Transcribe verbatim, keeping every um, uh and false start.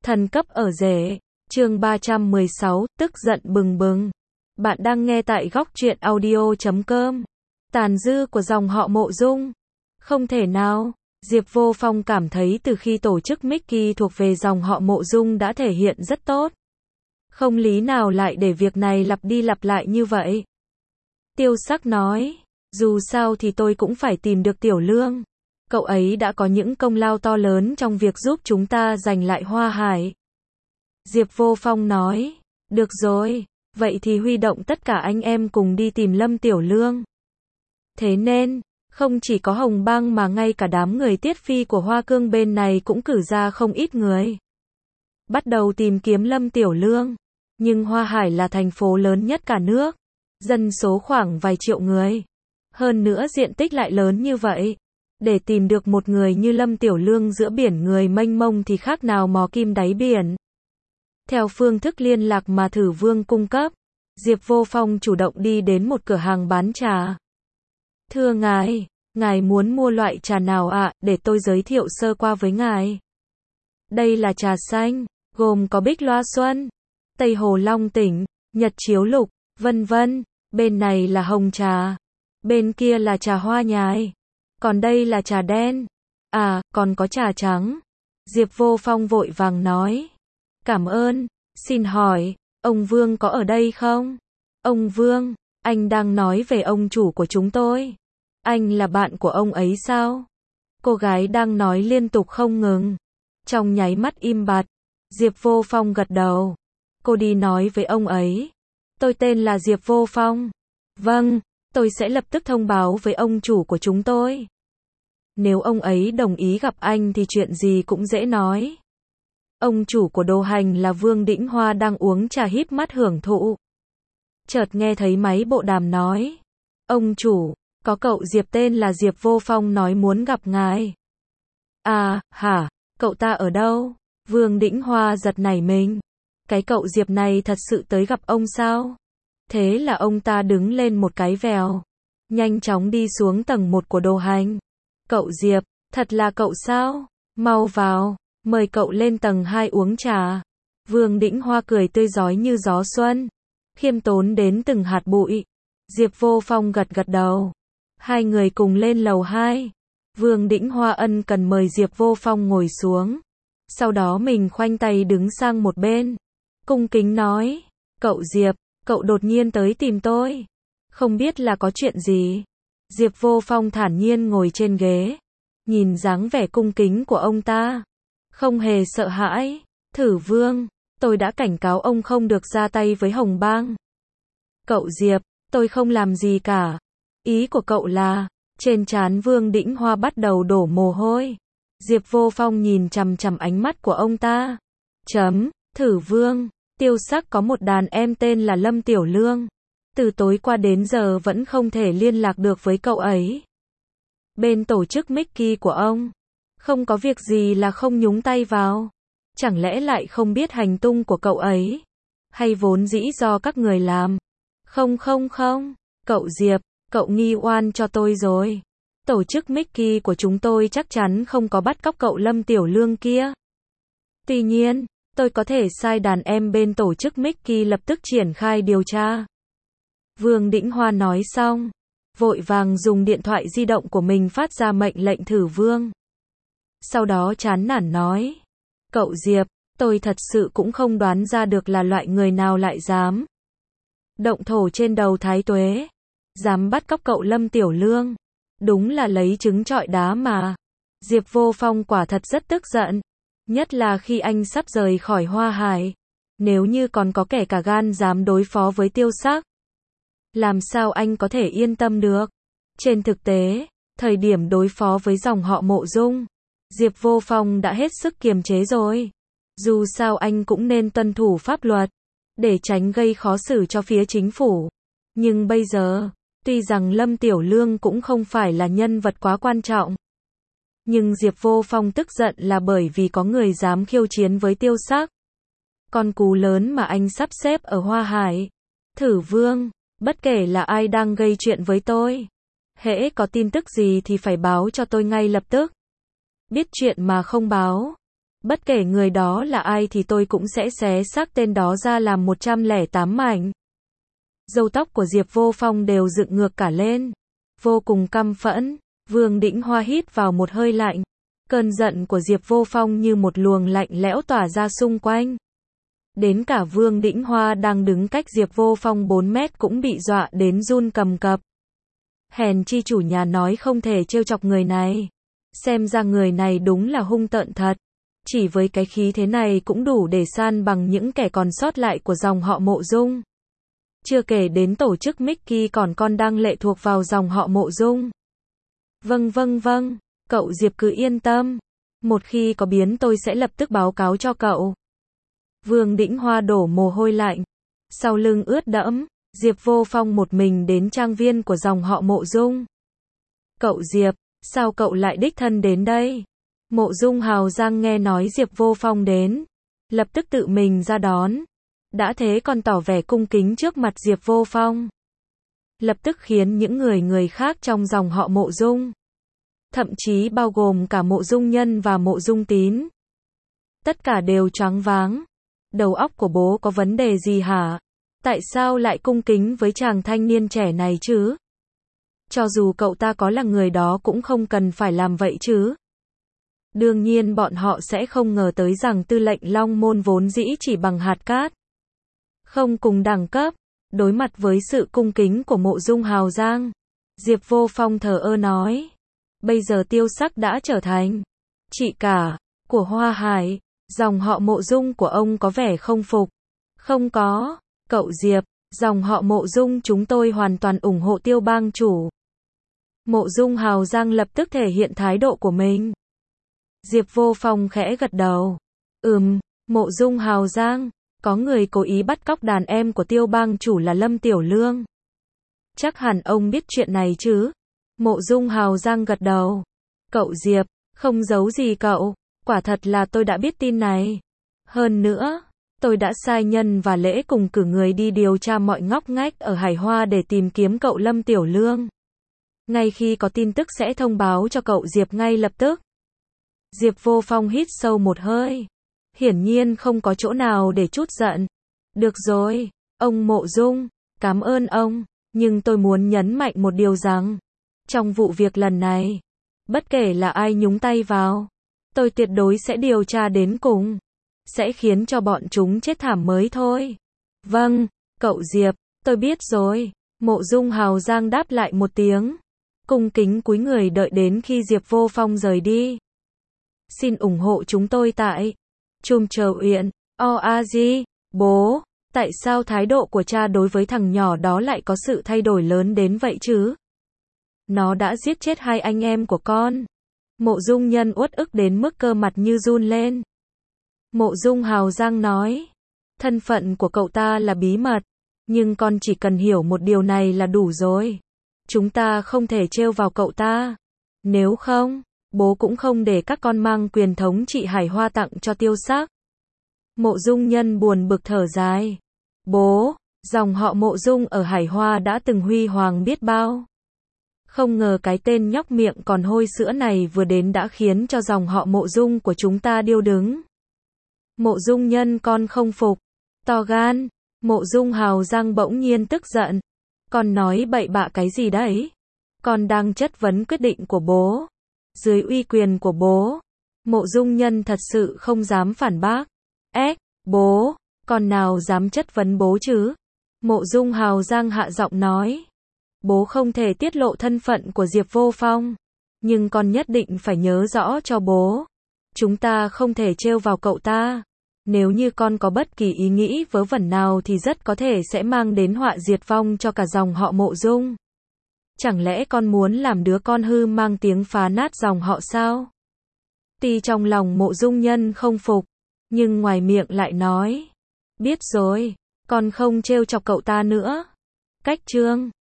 Thần cấp ở rể. Chương ba trăm mười sáu, tức giận bừng bừng. Bạn đang nghe tại góc truyện audio chấm com. Tàn dư của dòng họ Mộ Dung. Không thể nào. Diệp Vô Phong cảm thấy từ khi tổ chức Mickey thuộc về dòng họ Mộ Dung đã thể hiện rất tốt. Không lý nào lại để việc này lặp đi lặp lại như vậy. Tiêu Sắc nói, dù sao thì tôi cũng phải tìm được Tiểu Lương. Cậu ấy đã có những công lao to lớn trong việc giúp chúng ta giành lại Hoa Hải. Diệp Vô Phong nói, được rồi, vậy thì huy động tất cả anh em cùng đi tìm Lâm Tiểu Lương. Thế nên, không chỉ có Hồng Bang mà ngay cả đám người Tiết Phi của Hoa Cương bên này cũng cử ra không ít người. Bắt đầu tìm kiếm Lâm Tiểu Lương. Nhưng Hoa Hải là thành phố lớn nhất cả nước. Dân số khoảng vài triệu người. Hơn nữa diện tích lại lớn như vậy. Để tìm được một người như Lâm Tiểu Lương giữa biển người mênh mông thì khác nào mò kim đáy biển. Theo phương thức liên lạc mà Thử Vương cung cấp, Diệp Vô Phong chủ động đi đến một cửa hàng bán trà. Thưa ngài, ngài muốn mua loại trà nào ạ, à, để tôi giới thiệu sơ qua với ngài. Đây là trà xanh, gồm có Bích Loa Xuân, Tây Hồ Long Tỉnh, Nhật Chiếu Lục, vân vân. Bên này là hồng trà, bên kia là trà hoa nhài, còn đây là trà đen. À, còn có trà trắng. Diệp Vô Phong vội vàng nói. Cảm ơn, xin hỏi, ông Vương có ở đây không? Ông Vương, anh đang nói về ông chủ của chúng tôi. Anh là bạn của ông ấy sao? Cô gái đang nói liên tục không ngừng. Trong nháy mắt im bặt, Diệp Vô Phong gật đầu. Cô đi nói với ông ấy. Tôi tên là Diệp Vô Phong. Vâng, tôi sẽ lập tức thông báo với ông chủ của chúng tôi. Nếu ông ấy đồng ý gặp anh thì chuyện gì cũng dễ nói. Ông chủ của đồ hành là Vương Đĩnh Hoa đang uống trà híp mắt hưởng thụ. Chợt nghe thấy máy bộ đàm nói. Ông chủ, có cậu Diệp tên là Diệp Vô Phong nói muốn gặp ngài. À, hả, cậu ta ở đâu? Vương Đĩnh Hoa giật nảy mình. Cái cậu Diệp này thật sự tới gặp ông sao? Thế là ông ta đứng lên một cái vèo. Nhanh chóng đi xuống tầng một của đồ hành. Cậu Diệp, thật là cậu sao? Mau vào, mời cậu lên tầng hai uống trà. Vương Đĩnh Hoa cười tươi rói như gió xuân. Khiêm tốn đến từng hạt bụi. Diệp Vô Phong gật gật đầu. Hai người cùng lên lầu hai. Vương Đĩnh Hoa ân cần mời Diệp Vô Phong ngồi xuống. Sau đó mình khoanh tay đứng sang một bên. Cung kính nói. Cậu Diệp, cậu đột nhiên tới tìm tôi. Không biết là có chuyện gì. Diệp Vô Phong thản nhiên ngồi trên ghế. Nhìn dáng vẻ cung kính của ông ta. Không hề sợ hãi. Thử Vương, tôi đã cảnh cáo ông không được ra tay với Hồng Bang. Cậu Diệp, tôi không làm gì cả. Ý của cậu là, trên trán Vương Đĩnh Hoa bắt đầu đổ mồ hôi. Diệp Vô Phong nhìn chằm chằm ánh mắt của ông ta. Chấm, Thử Vương, Tiêu Sắc có một đàn em tên là Lâm Tiểu Lương. Từ tối qua đến giờ vẫn không thể liên lạc được với cậu ấy. Bên tổ chức Mickey của ông, không có việc gì là không nhúng tay vào. Chẳng lẽ lại không biết hành tung của cậu ấy? Hay vốn dĩ do các người làm? Không không không, cậu Diệp, cậu nghi oan cho tôi rồi. Tổ chức Mickey của chúng tôi chắc chắn không có bắt cóc cậu Lâm Tiểu Lương kia. Tuy nhiên, tôi có thể sai đàn em bên tổ chức Mickey lập tức triển khai điều tra. Vương Đĩnh Hoa nói xong, vội vàng dùng điện thoại di động của mình phát ra mệnh lệnh Thử Vương. Sau đó chán nản nói, cậu Diệp, tôi thật sự cũng không đoán ra được là loại người nào lại dám động thổ trên đầu Thái Tuế, dám bắt cóc cậu Lâm Tiểu Lương. Đúng là lấy trứng trọi đá mà. Diệp Vô Phong quả thật rất tức giận. Nhất là khi anh sắp rời khỏi Hoa Hải. Nếu như còn có kẻ cả gan dám đối phó với Tiêu Sắc, làm sao anh có thể yên tâm được? Trên thực tế, thời điểm đối phó với dòng họ Mộ Dung, Diệp Vô Phong đã hết sức kiềm chế rồi. Dù sao anh cũng nên tuân thủ pháp luật, để tránh gây khó xử cho phía chính phủ. Nhưng bây giờ, tuy rằng Lâm Tiểu Lương cũng không phải là nhân vật quá quan trọng. Nhưng Diệp Vô Phong tức giận là bởi vì có người dám khiêu chiến với Tiêu Sắc. Con cú lớn mà anh sắp xếp ở Hoa Hải. Thử Vương, bất kể là ai đang gây chuyện với tôi, hễ có tin tức gì thì phải báo cho tôi ngay lập tức. Biết chuyện mà không báo, Bất kể người đó là ai thì tôi cũng sẽ xé xác tên đó ra làm một trăm lẻ tám mảnh. Râu tóc của Diệp Vô Phong đều dựng ngược cả lên. Vô cùng căm phẫn, Vương Đĩnh Hoa hít vào một hơi lạnh. Cơn giận của Diệp Vô Phong như một luồng lạnh lẽo tỏa ra xung quanh. Đến cả Vương Đĩnh Hoa đang đứng cách Diệp Vô Phong bốn mét cũng bị dọa đến run cầm cập. Hèn chi chủ nhà nói không thể trêu chọc người này. Xem ra người này đúng là hung tợn thật. Chỉ với cái khí thế này cũng đủ để san bằng những kẻ còn sót lại của dòng họ Mộ Dung. Chưa kể đến tổ chức Mickey còn con đang lệ thuộc vào dòng họ Mộ Dung. Vâng vâng vâng, cậu Diệp cứ yên tâm. Một khi có biến tôi sẽ lập tức báo cáo cho cậu. Vương Đĩnh Hoa đổ mồ hôi lạnh. Sau lưng ướt đẫm, Diệp Vô Phong một mình đến trang viên của dòng họ Mộ Dung. Cậu Diệp, sao cậu lại đích thân đến đây? Mộ Dung Hào Giang nghe nói Diệp Vô Phong đến, lập tức tự mình ra đón. Đã thế còn tỏ vẻ cung kính trước mặt Diệp Vô Phong. Lập tức khiến những người người khác trong dòng họ Mộ Dung, thậm chí bao gồm cả Mộ Dung Nhân và Mộ Dung Tín, tất cả đều choáng váng. Đầu óc của bố có vấn đề gì hả? Tại sao lại cung kính với chàng thanh niên trẻ này chứ? Cho dù cậu ta có là người đó cũng không cần phải làm vậy chứ. Đương nhiên bọn họ sẽ không ngờ tới rằng tư lệnh Long Môn vốn dĩ chỉ bằng hạt cát, không cùng đẳng cấp. Đối mặt với sự cung kính của Mộ Dung Hào Giang, Diệp Vô Phong thờ ơ nói. Bây giờ Tiêu Sắc đã trở thành chị cả của Hoa Hải. Dòng họ Mộ Dung của ông có vẻ không phục. Không có, cậu Diệp, dòng họ Mộ Dung chúng tôi hoàn toàn ủng hộ Tiêu bang chủ. Mộ Dung Hào Giang lập tức thể hiện thái độ của mình. Diệp Vô Phong khẽ gật đầu. Ừm, Mộ Dung Hào Giang, có người cố ý bắt cóc đàn em của Tiêu bang chủ là Lâm Tiểu Lương. Chắc hẳn ông biết chuyện này chứ? Mộ Dung Hào Giang gật đầu. Cậu Diệp, không giấu gì cậu, quả thật là tôi đã biết tin này. Hơn nữa, tôi đã sai nhân và lễ cùng cử người đi điều tra mọi ngóc ngách ở Hải Hoa để tìm kiếm cậu Lâm Tiểu Lương. Ngay khi có tin tức sẽ thông báo cho cậu Diệp ngay lập tức. Diệp Vô Phong hít sâu một hơi. Hiển nhiên không có chỗ nào để trút giận. Được rồi, ông Mộ Dung, cảm ơn ông, nhưng tôi muốn nhấn mạnh một điều rằng, trong vụ việc lần này, bất kể là ai nhúng tay vào, tôi tuyệt đối sẽ điều tra đến cùng. Sẽ khiến cho bọn chúng chết thảm mới thôi. Vâng, cậu Diệp, tôi biết rồi. Mộ Dung Hào Giang đáp lại một tiếng. Cung kính cúi người đợi đến khi Diệp Vô Phong rời đi. Xin ủng hộ chúng tôi tại Chùm Chờ Uyển, o a giê. Bố, tại sao thái độ của cha đối với thằng nhỏ đó lại có sự thay đổi lớn đến vậy chứ? Nó đã giết chết hai anh em của con. Mộ Dung Nhân uất ức đến mức cơ mặt như run lên. Mộ Dung Hào Giang nói, thân phận của cậu ta là bí mật, nhưng con chỉ cần hiểu một điều này là đủ rồi. Chúng ta không thể trêu vào cậu ta. Nếu không, bố cũng không để các con mang quyền thống trị Hải Hoa tặng cho Tiêu Sắc. Mộ Dung Nhân buồn bực thở dài. Bố, dòng họ Mộ Dung ở Hải Hoa đã từng huy hoàng biết bao. Không ngờ cái tên nhóc miệng còn hôi sữa này vừa đến đã khiến cho dòng họ Mộ Dung của chúng ta điêu đứng. Mộ Dung Nhân con không phục. To gan. Mộ Dung Hào Giang bỗng nhiên tức giận. Con nói bậy bạ cái gì đấy? Con đang chất vấn quyết định của bố. Dưới uy quyền của bố. Mộ Dung Nhân thật sự không dám phản bác. Ếch, bố, con nào dám chất vấn bố chứ? Mộ Dung Hào Giang hạ giọng nói. Bố không thể tiết lộ thân phận của Diệp Vô Phong. Nhưng con nhất định phải nhớ rõ cho bố. Chúng ta không thể trêu vào cậu ta. Nếu như con có bất kỳ ý nghĩ vớ vẩn nào thì rất có thể sẽ mang đến họa diệt vong cho cả dòng họ Mộ Dung. Chẳng lẽ con muốn làm đứa con hư mang tiếng phá nát dòng họ sao? Tuy trong lòng Mộ Dung Nhân không phục, nhưng ngoài miệng lại nói. Biết rồi, con không trêu chọc cậu ta nữa. Cách chương